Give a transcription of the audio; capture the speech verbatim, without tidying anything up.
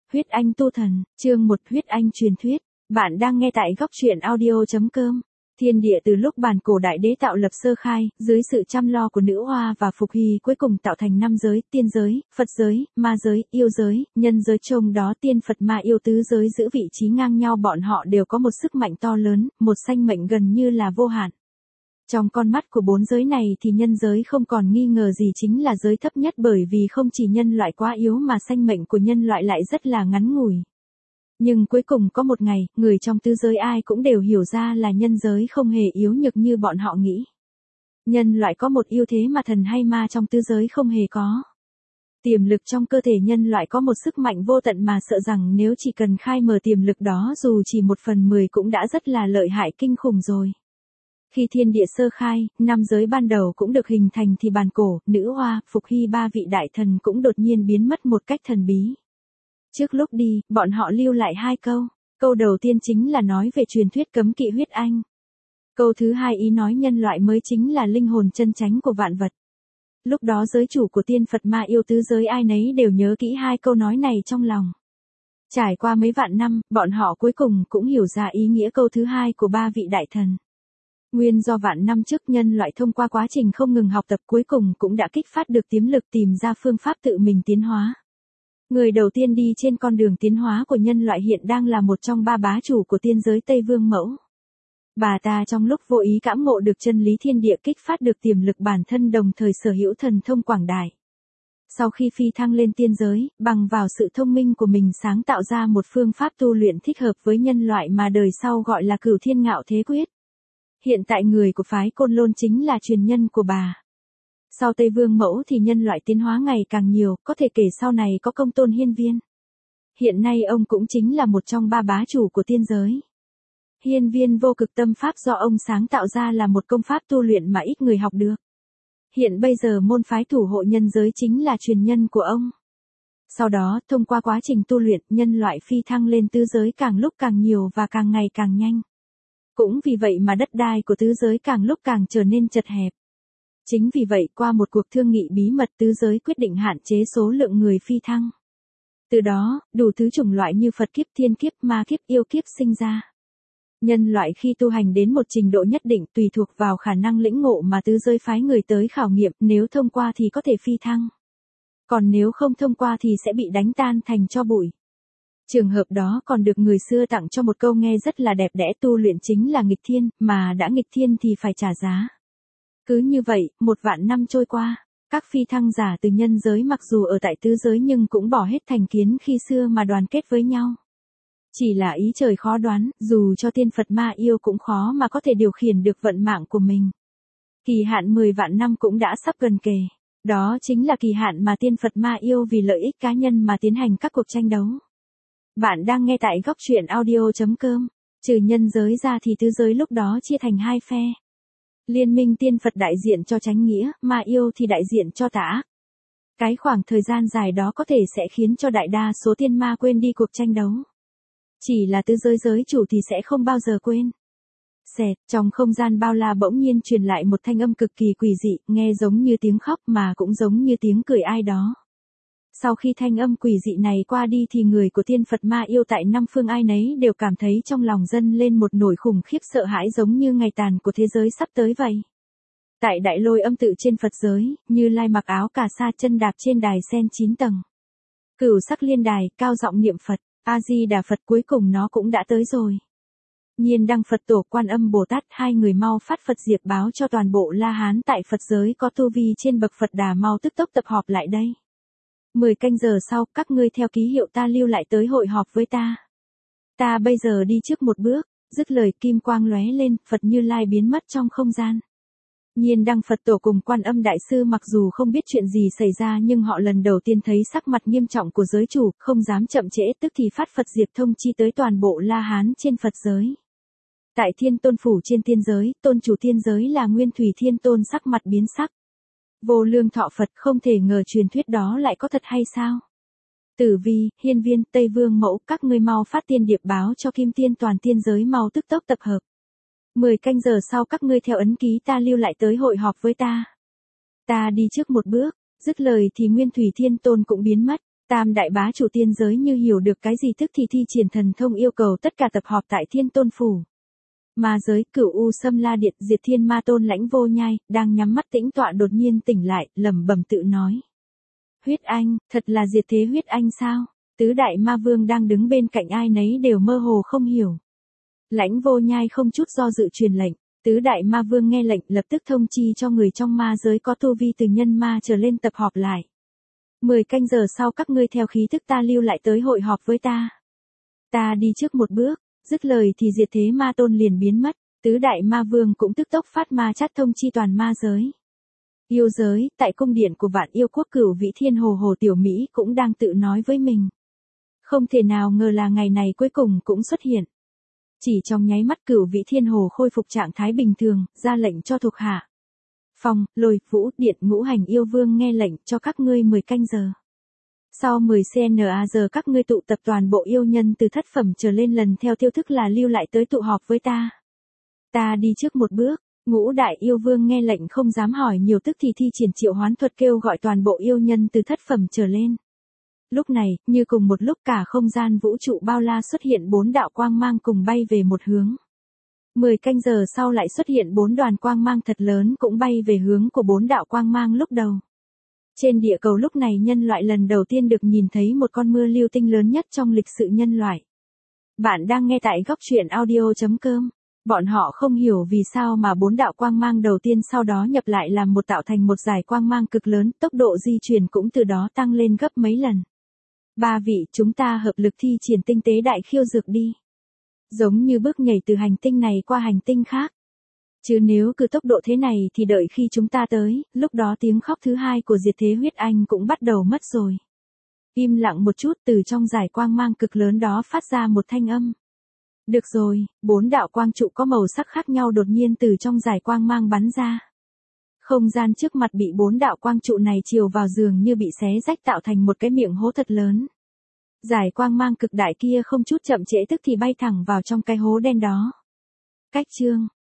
Huyết Anh tu thần, chương một Huyết Anh truyền thuyết. Bạn đang nghe tại góc truyện audio chấm com. Thiên địa từ lúc bản cổ đại đế tạo lập sơ khai, dưới sự chăm lo của nữ hoa và Phục Hy cuối cùng tạo thành năm giới, tiên giới, Phật giới, ma giới, yêu giới, nhân giới, trong đó tiên Phật ma yêu tứ giới giữ vị trí ngang nhau, bọn họ đều có một sức mạnh to lớn, một sanh mệnh gần như là vô hạn. Trong con mắt của bốn giới này thì nhân giới không còn nghi ngờ gì chính là giới thấp nhất, bởi vì không chỉ nhân loại quá yếu mà sanh mệnh của nhân loại lại rất là ngắn ngủi. Nhưng cuối cùng có một ngày, người trong tứ giới ai cũng đều hiểu ra là nhân giới không hề yếu nhược như bọn họ nghĩ. Nhân loại có một ưu thế mà thần hay ma trong tứ giới không hề có. Tiềm lực trong cơ thể nhân loại có một sức mạnh vô tận mà sợ rằng nếu chỉ cần khai mở tiềm lực đó dù chỉ một phần mười cũng đã rất là lợi hại kinh khủng rồi. Khi thiên địa sơ khai, năm giới ban đầu cũng được hình thành thì bản cổ, nữ hoa, Phục Hy ba vị đại thần cũng đột nhiên biến mất một cách thần bí. Trước lúc đi, bọn họ lưu lại hai câu. Câu đầu tiên chính là nói về truyền thuyết cấm kỵ huyết anh. Câu thứ hai ý nói nhân loại mới chính là linh hồn chân chánh của vạn vật. Lúc đó giới chủ của tiên Phật ma yêu tứ giới ai nấy đều nhớ kỹ hai câu nói này trong lòng. Trải qua mấy vạn năm, bọn họ cuối cùng cũng hiểu ra ý nghĩa câu thứ hai của ba vị đại thần. Nguyên do vạn năm trước nhân loại thông qua quá trình không ngừng học tập cuối cùng cũng đã kích phát được tiềm lực tìm ra phương pháp tự mình tiến hóa. Người đầu tiên đi trên con đường tiến hóa của nhân loại hiện đang là một trong ba bá chủ của tiên giới Tây Vương Mẫu. Bà ta trong lúc vô ý cảm ngộ được chân lý thiên địa kích phát được tiềm lực bản thân đồng thời sở hữu thần thông quảng đại. Sau khi phi thăng lên tiên giới, bằng vào sự thông minh của mình sáng tạo ra một phương pháp tu luyện thích hợp với nhân loại mà đời sau gọi là Cửu Thiên Ngạo Thế Quyết. Hiện tại người của phái Côn Lôn chính là truyền nhân của bà. Sau Tây Vương Mẫu thì nhân loại tiến hóa ngày càng nhiều, có thể kể sau này có Công Tôn Hiên Viên. Hiện nay ông cũng chính là một trong ba bá chủ của tiên giới. Hiên Viên vô cực tâm pháp do ông sáng tạo ra là một công pháp tu luyện mà ít người học được. Hiện bây giờ môn phái thủ hộ nhân giới chính là truyền nhân của ông. Sau đó, thông qua quá trình tu luyện, nhân loại phi thăng lên tứ giới càng lúc càng nhiều và càng ngày càng nhanh. Cũng vì vậy mà đất đai của tứ giới càng lúc càng trở nên chật hẹp. Chính vì vậy qua một cuộc thương nghị bí mật tứ giới quyết định hạn chế số lượng người phi thăng. Từ đó, đủ thứ chủng loại như Phật kiếp, thiên kiếp, ma kiếp, yêu kiếp sinh ra. Nhân loại khi tu hành đến một trình độ nhất định tùy thuộc vào khả năng lĩnh ngộ mà tứ giới phái người tới khảo nghiệm, nếu thông qua thì có thể phi thăng. Còn nếu không thông qua thì sẽ bị đánh tan thành tro bụi. Trường hợp đó còn được người xưa tặng cho một câu nghe rất là đẹp đẽ: tu luyện chính là nghịch thiên, mà đã nghịch thiên thì phải trả giá. Cứ như vậy, một vạn năm trôi qua, các phi thăng giả từ nhân giới mặc dù ở tại tứ giới nhưng cũng bỏ hết thành kiến khi xưa mà đoàn kết với nhau. Chỉ là ý trời khó đoán, dù cho tiên Phật ma yêu cũng khó mà có thể điều khiển được vận mạng của mình. Kỳ hạn mười vạn năm cũng đã sắp gần kề. Đó chính là kỳ hạn mà tiên Phật ma yêu vì lợi ích cá nhân mà tiến hành các cuộc tranh đấu. Bạn đang nghe tại góc truyện audio chấm com. Trừ nhân giới ra thì tứ giới lúc đó chia thành hai phe. Liên minh tiên Phật đại diện cho chánh nghĩa, ma yêu thì đại diện cho tà ác. Cái khoảng thời gian dài đó có thể sẽ khiến cho đại đa số tiên ma quên đi cuộc tranh đấu. Chỉ là tứ giới giới chủ thì sẽ không bao giờ quên. Xẹt, trong không gian bao la bỗng nhiên truyền lại một thanh âm cực kỳ quỷ dị, nghe giống như tiếng khóc mà cũng giống như tiếng cười ai đó. Sau khi thanh âm quỷ dị này qua đi thì người của tiên Phật ma yêu tại năm phương ai nấy đều cảm thấy trong lòng dâng lên một nỗi khủng khiếp sợ hãi giống như ngày tàn của thế giới sắp tới vậy. Tại đại lôi âm tự trên Phật giới, Như Lai mặc áo cà sa chân đạp trên đài sen chín tầng. Cửu sắc liên đài, cao giọng niệm Phật, A-di-đà Phật, cuối cùng nó cũng đã tới rồi. Nhiên Đăng Phật Tổ, Quan Âm Bồ Tát, hai người mau phát Phật diệp báo cho toàn bộ La Hán tại Phật giới có tu vi trên bậc Phật Đà mau tức tốc tập họp lại đây. Mười canh giờ sau, các ngươi theo ký hiệu ta lưu lại tới hội họp với ta. Ta bây giờ đi trước một bước, dứt lời kim quang lóe lên, Phật Như Lai biến mất trong không gian. Nhiên Đăng Phật Tổ cùng Quan Âm Đại Sư mặc dù không biết chuyện gì xảy ra nhưng họ lần đầu tiên thấy sắc mặt nghiêm trọng của giới chủ, không dám chậm trễ, tức thì phát Phật diệp thông chi tới toàn bộ La Hán trên Phật giới. Tại Thiên Tôn Phủ trên tiên giới, tôn chủ tiên giới là Nguyên Thủy Thiên Tôn sắc mặt biến sắc. Vô Lương Thọ Phật, không thể ngờ truyền thuyết đó lại có thật hay sao? Tử Vi, Hiên Viên, Tây Vương Mẫu, các ngươi mau phát tiên điệp báo cho Kim Tiên toàn tiên giới mau tức tốc tập hợp. Mười canh giờ sau các ngươi theo ấn ký ta lưu lại tới hội họp với ta. Ta đi trước một bước, dứt lời thì Nguyên Thủy Thiên Tôn cũng biến mất. Tam đại bá chủ tiên giới như hiểu được cái gì tức thì thi triển thần thông yêu cầu tất cả tập họp tại Thiên Tôn Phủ. Ma giới, Cửu U Sâm La Điện, Diệt Thiên Ma Tôn Lãnh Vô Nhai, đang nhắm mắt tĩnh tọa đột nhiên tỉnh lại, lẩm bẩm tự nói. Huyết Anh, thật là diệt thế Huyết Anh sao? Tứ đại ma vương đang đứng bên cạnh ai nấy đều mơ hồ không hiểu. Lãnh Vô Nhai không chút do dự truyền lệnh, tứ đại ma vương nghe lệnh lập tức thông chi cho người trong ma giới có tu vi từ nhân ma trở lên tập họp lại. Mười canh giờ sau các ngươi theo khí thức ta lưu lại tới hội họp với ta. Ta đi trước một bước, dứt lời thì diệt thế ma tôn liền biến mất, tứ đại ma vương cũng tức tốc phát ma chát thông chi toàn ma giới. Yêu giới, tại cung điện của vạn yêu quốc Cửu Vĩ Thiên Hồ Hồ Tiểu Mỹ cũng đang tự nói với mình. Không thể nào ngờ là ngày này cuối cùng cũng xuất hiện. Chỉ trong nháy mắt Cửu Vĩ Thiên Hồ khôi phục trạng thái bình thường, ra lệnh cho thuộc hạ. Phong, Lôi, Vũ, Điện, Ngũ Hành yêu vương nghe lệnh cho các ngươi mười canh giờ. Sau mười canh giờ các ngươi tụ tập toàn bộ yêu nhân từ thất phẩm trở lên lần theo tiêu thức là lưu lại tới tụ họp với ta. Ta đi trước một bước, Ngũ đại yêu vương nghe lệnh không dám hỏi nhiều tức thì thi triển triệu hoán thuật kêu gọi toàn bộ yêu nhân từ thất phẩm trở lên. Lúc này, như cùng một lúc cả không gian vũ trụ bao la xuất hiện bốn đạo quang mang cùng bay về một hướng. Mười canh giờ sau lại xuất hiện bốn đoàn quang mang thật lớn cũng bay về hướng của bốn đạo quang mang lúc đầu. Trên địa cầu lúc này nhân loại lần đầu tiên được nhìn thấy một con mưa lưu tinh lớn nhất trong lịch sử nhân loại. Bạn đang nghe tại góc truyện audio chấm com. Bọn họ không hiểu vì sao mà bốn đạo quang mang đầu tiên sau đó nhập lại làm một tạo thành một dải quang mang cực lớn, tốc độ di chuyển cũng từ đó tăng lên gấp mấy lần. Ba vị, chúng ta hợp lực thi triển tinh tế đại khiêu dược đi. Giống như bước nhảy từ hành tinh này qua hành tinh khác. Chứ nếu cứ tốc độ thế này thì đợi khi chúng ta tới, lúc đó tiếng khóc thứ hai của diệt thế Huyết Anh cũng bắt đầu mất rồi. Im lặng một chút, từ trong dải quang mang cực lớn đó phát ra một thanh âm. Được rồi, bốn đạo quang trụ có màu sắc khác nhau đột nhiên từ trong dải quang mang bắn ra. Không gian trước mặt bị bốn đạo quang trụ này chiều vào dường như bị xé rách tạo thành một cái miệng hố thật lớn. Dải quang mang cực đại kia không chút chậm trễ tức thì bay thẳng vào trong cái hố đen đó. Cách chương